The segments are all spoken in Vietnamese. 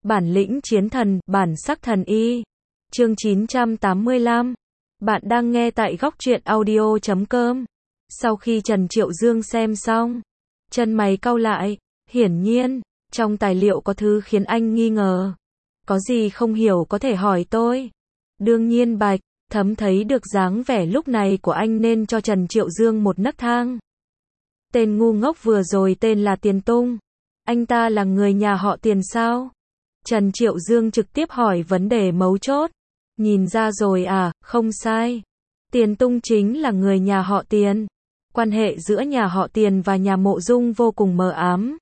Bản lĩnh chiến thần, bản sắc thần y. Chương 985. Bạn đang nghe tại góc truyện audio.com. Sau khi Trần Triệu Dương xem xong, chân mày cau lại, hiển nhiên, trong tài liệu có thứ khiến anh nghi ngờ. Có gì không hiểu có thể hỏi tôi. Đương nhiên Bạch Thấm thấy được dáng vẻ lúc này của anh nên cho Trần Triệu Dương một nấc thang. Tên ngu ngốc vừa rồi tên là Tiền Tung. Anh ta là người nhà họ Tiền sao? Trần Triệu Dương trực tiếp hỏi vấn đề mấu chốt. Nhìn ra rồi à, không sai. Tiền Tung chính là người nhà họ Tiền. Quan hệ giữa nhà họ Tiền và nhà Mộ Dung vô cùng mờ ám.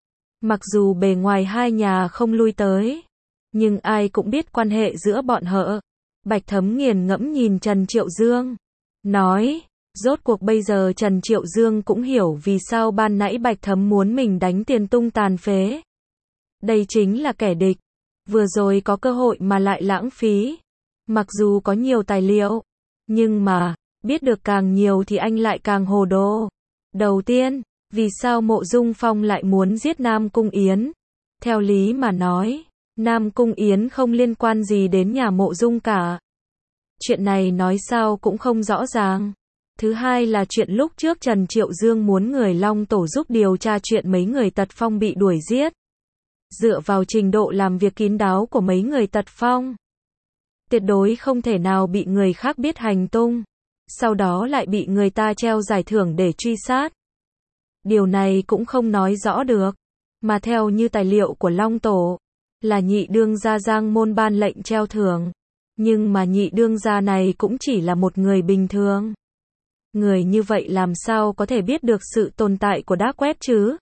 Mặc dù bề ngoài hai nhà không lui tới, nhưng ai cũng biết quan hệ giữa bọn họ. Bạch Thấm nghiền ngẫm nhìn Trần Triệu Dương, nói, rốt cuộc bây giờ Trần Triệu Dương cũng hiểu vì sao ban nãy Bạch Thấm muốn mình đánh Tiền Tung tàn phế. Đây chính là kẻ địch. Vừa rồi có cơ hội mà lại lãng phí. Mặc dù có nhiều tài liệu, nhưng mà, biết được càng nhiều thì anh lại càng hồ đồ. Đầu tiên, vì sao Mộ Dung Phong lại muốn giết Nam Cung Yến? Theo lý mà nói, Nam Cung Yến không liên quan gì đến nhà Mộ Dung cả. Chuyện này nói sao cũng không rõ ràng. Thứ hai là chuyện lúc trước Trần Triệu Dương muốn người Long Tổ giúp điều tra chuyện mấy người Tật Phong bị đuổi giết. Dựa vào trình độ làm việc kín đáo của mấy người Tật Phong, tuyệt đối không thể nào bị người khác biết hành tung, sau đó lại bị người ta treo giải thưởng để truy sát. Điều này cũng không nói rõ được, mà theo như tài liệu của Long Tổ, là nhị đương gia Giang Môn ban lệnh treo thưởng, nhưng mà nhị đương gia này cũng chỉ là một người bình thường. Người như vậy làm sao có thể biết được sự tồn tại của Dark Web chứ?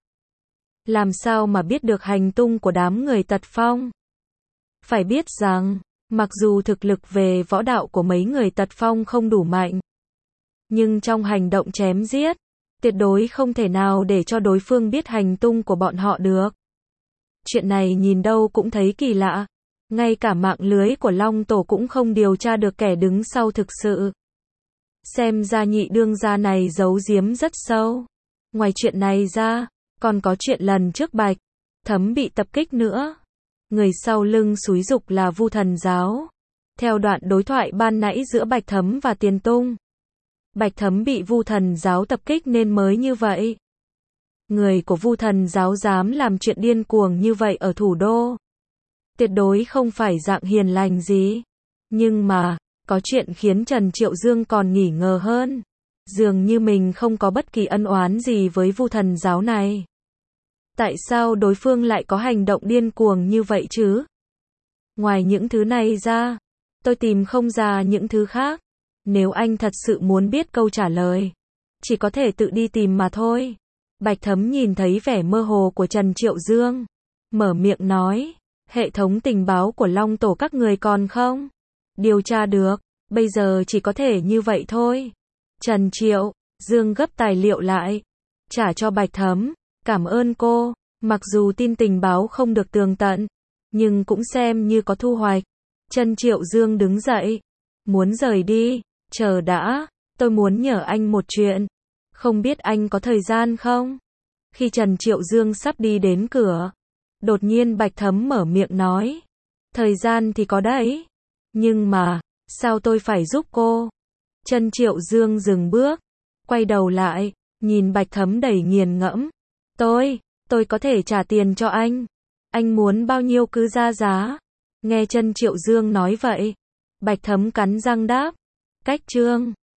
Làm sao mà biết được hành tung của đám người Tật Phong? Phải biết rằng, mặc dù thực lực về võ đạo của mấy người Tật Phong không đủ mạnh, nhưng trong hành động chém giết, tuyệt đối không thể nào để cho đối phương biết hành tung của bọn họ được. Chuyện này nhìn đâu cũng thấy kỳ lạ. Ngay cả mạng lưới của Long Tổ cũng không điều tra được kẻ đứng sau thực sự. Xem ra nhị đương gia này giấu giếm rất sâu. Ngoài chuyện này ra, còn có chuyện lần trước Bạch Thấm bị tập kích nữa. Người sau lưng xúi giục là Vu Thần Giáo. Theo đoạn đối thoại ban nãy giữa Bạch Thấm và Tiền Tung, Bạch Thấm bị Vu Thần Giáo tập kích nên mới như vậy. Người của Vu Thần Giáo dám làm chuyện điên cuồng như vậy ở thủ đô, tuyệt đối không phải dạng hiền lành gì. Nhưng mà, có chuyện khiến Trần Triệu Dương còn nghi ngờ hơn. Dường như mình không có bất kỳ ân oán gì với Vu Thần Giáo này. Tại sao đối phương lại có hành động điên cuồng như vậy chứ? Ngoài những thứ này ra, tôi tìm không ra những thứ khác. Nếu anh thật sự muốn biết câu trả lời, chỉ có thể tự đi tìm mà thôi. Bạch Thấm nhìn thấy vẻ mơ hồ của Trần Triệu Dương, mở miệng nói, hệ thống tình báo của Long Tổ các người còn không điều tra được, bây giờ chỉ có thể như vậy thôi. Trần Triệu Dương gấp tài liệu lại, trả cho Bạch Thấm, cảm ơn cô, mặc dù tin tình báo không được tường tận, nhưng cũng xem như có thu hoạch. Trần Triệu Dương đứng dậy, muốn rời đi. Chờ đã, tôi muốn nhờ anh một chuyện. Không biết anh có thời gian không? Khi Trần Triệu Dương sắp đi đến cửa, đột nhiên Bạch Thấm mở miệng nói. Thời gian thì có đấy. Nhưng mà, sao tôi phải giúp cô? Trần Triệu Dương dừng bước, quay đầu lại, nhìn Bạch Thấm đầy nghiền ngẫm. Tôi có thể trả tiền cho anh. Anh muốn bao nhiêu cứ ra giá. Nghe Trần Triệu Dương nói vậy, Bạch Thấm cắn răng đáp. Cách chương